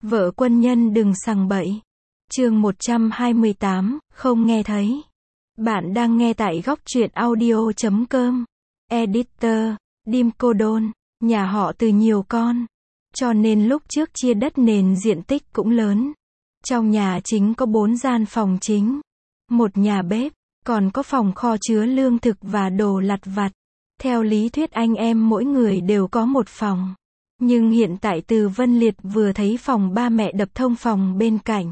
Vợ quân nhân đừng sằng bậy. Chương 128, không nghe thấy. Bạn đang nghe tại góc truyện audio.com. Editor, Dim Cô Đôn, nhà họ Từ nhiều con. Cho nên lúc trước chia đất nền diện tích cũng lớn. Trong nhà chính có 4 gian phòng chính, một nhà bếp, còn có phòng kho chứa lương thực và đồ lặt vặt. Theo lý thuyết anh em mỗi người đều có một phòng. Nhưng hiện tại Từ Vân Liệt vừa thấy phòng ba mẹ đập thông phòng bên cạnh.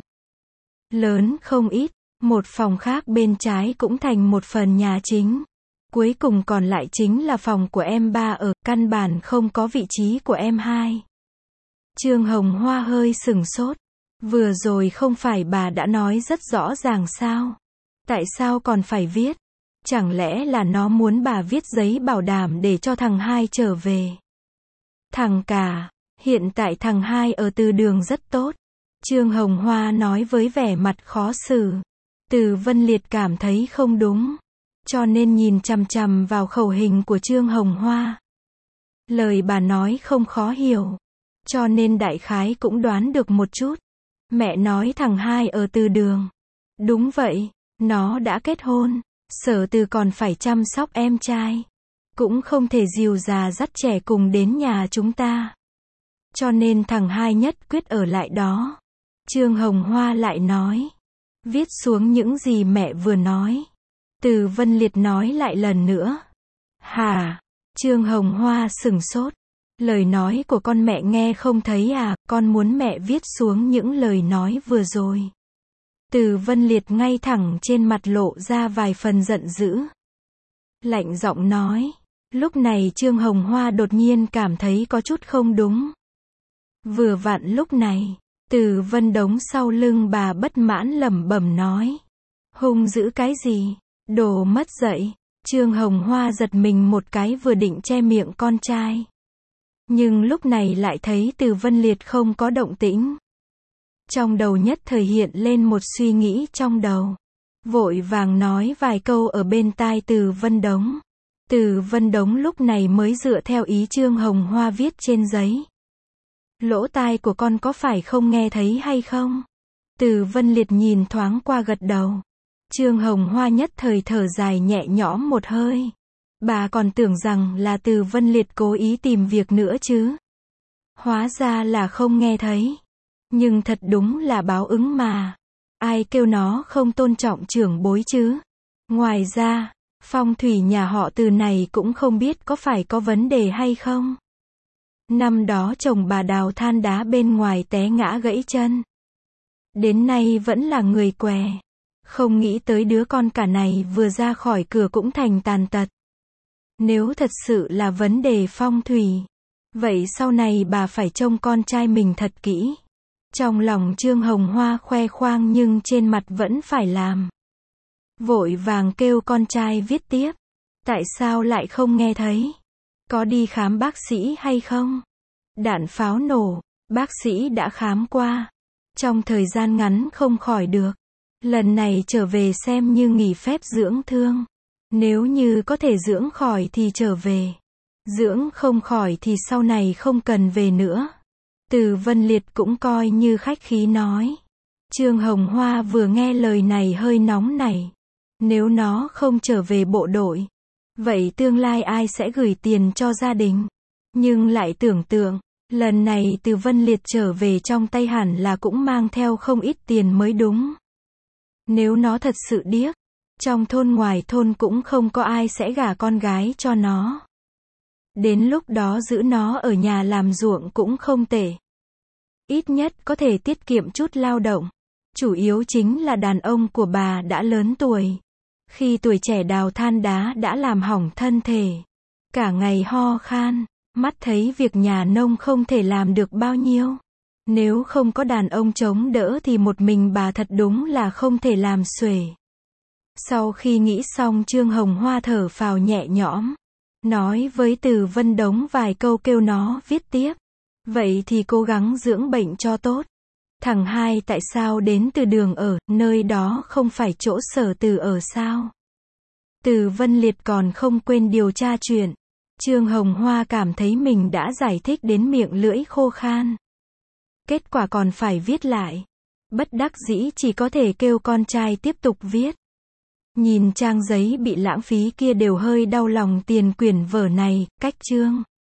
Lớn không ít, một phòng khác bên trái cũng thành một phần nhà chính. Cuối cùng còn lại chính là phòng của em ba ở, căn bản không có vị trí của em hai. Trương Hồng Hoa hơi sửng sốt. Vừa rồi không phải bà đã nói rất rõ ràng sao? Tại sao còn phải viết? Chẳng lẽ là nó muốn bà viết giấy bảo đảm để cho thằng hai trở về? Thằng cả, hiện tại thằng hai ở Từ Đường rất tốt. Trương Hồng Hoa nói với vẻ mặt khó xử. Từ Vân Liệt cảm thấy không đúng, cho nên nhìn chằm chằm vào khẩu hình của Trương Hồng Hoa. Lời bà nói không khó hiểu, cho nên đại khái cũng đoán được một chút. Mẹ nói thằng hai ở Từ Đường. Đúng vậy, nó đã kết hôn, Sở Từ còn phải chăm sóc em trai. Cũng không thể dìu già dắt trẻ cùng đến nhà chúng ta. Cho nên thằng hai nhất quyết ở lại đó. Trương Hồng Hoa lại nói. Viết xuống những gì mẹ vừa nói. Từ Vân Liệt nói lại lần nữa. Hả? Trương Hồng Hoa sửng sốt. Lời nói của con mẹ nghe không thấy à, con muốn mẹ viết xuống những lời nói vừa rồi. Từ Vân Liệt ngay thẳng trên mặt lộ ra vài phần giận dữ. Lạnh giọng nói. Lúc này Trương Hồng Hoa đột nhiên cảm thấy có chút không đúng. Vừa vặn lúc này, Từ Vân Đống sau lưng bà bất mãn lẩm bẩm nói. Hung dữ cái gì? Đồ mất dạy. Trương Hồng Hoa giật mình một cái vừa định che miệng con trai. Nhưng lúc này lại thấy Từ Vân Liệt không có động tĩnh. Trong đầu nhất thời hiện lên một suy nghĩ trong đầu. Vội vàng nói vài câu ở bên tai Từ Vân Đống. Từ Vân Đống lúc này mới dựa theo ý Trương Hồng Hoa viết trên giấy. Lỗ tai của con có phải không nghe thấy hay không? Từ Vân Liệt nhìn thoáng qua gật đầu. Trương Hồng Hoa nhất thời thở dài nhẹ nhõm một hơi. Bà còn tưởng rằng là Từ Vân Liệt cố ý tìm việc nữa chứ. Hóa ra là không nghe thấy. Nhưng thật đúng là báo ứng mà. Ai kêu nó không tôn trọng trưởng bối chứ? Ngoài ra, phong thủy nhà họ Từ này cũng không biết có phải có vấn đề hay không. Năm đó chồng bà đào than đá bên ngoài té ngã gãy chân. Đến nay vẫn là người què. Không nghĩ tới đứa con cả này vừa ra khỏi cửa cũng thành tàn tật. Nếu thật sự là vấn đề phong thủy, vậy sau này bà phải trông con trai mình thật kỹ. Trong lòng Trương Hồng Hoa khoe khoang nhưng trên mặt vẫn phải làm. Vội vàng kêu con trai viết tiếp. Tại sao lại không nghe thấy? Có đi khám bác sĩ hay không? Đạn pháo nổ, bác sĩ đã khám qua. Trong thời gian ngắn không khỏi được. Lần này trở về xem như nghỉ phép dưỡng thương. Nếu như có thể dưỡng khỏi thì trở về. Dưỡng không khỏi thì sau này không cần về nữa. Từ Vân Liệt cũng coi như khách khí nói. Trương Hồng Hoa vừa nghe lời này hơi nóng nảy. Nếu nó không trở về bộ đội, vậy tương lai ai sẽ gửi tiền cho gia đình? Nhưng lại tưởng tượng, lần này Từ Vân Liệt trở về trong tay hẳn là cũng mang theo không ít tiền mới đúng. Nếu nó thật sự điếc, trong thôn ngoài thôn cũng không có ai sẽ gả con gái cho nó. Đến lúc đó giữ nó ở nhà làm ruộng cũng không tệ. Ít nhất có thể tiết kiệm chút lao động. Chủ yếu chính là đàn ông của bà đã lớn tuổi. Khi tuổi trẻ đào than đá đã làm hỏng thân thể. Cả ngày ho khan, mắt thấy việc nhà nông không thể làm được bao nhiêu. Nếu không có đàn ông chống đỡ thì một mình bà thật đúng là không thể làm xuể. Sau khi nghĩ xong Trương Hồng Hoa thở phào nhẹ nhõm. Nói với Từ Vân Đống vài câu kêu nó viết tiếp. Vậy thì cố gắng dưỡng bệnh cho tốt. Thằng hai tại sao đến Từ Đường ở, nơi đó không phải chỗ Sở Từ ở sao? Từ Vân Liệt còn không quên điều tra chuyện. Trương Hồng Hoa cảm thấy mình đã giải thích đến miệng lưỡi khô khan. Kết quả còn phải viết lại. Bất đắc dĩ chỉ có thể kêu con trai tiếp tục viết. Nhìn trang giấy bị lãng phí kia đều hơi đau lòng tiền quyển vở này, cách chương.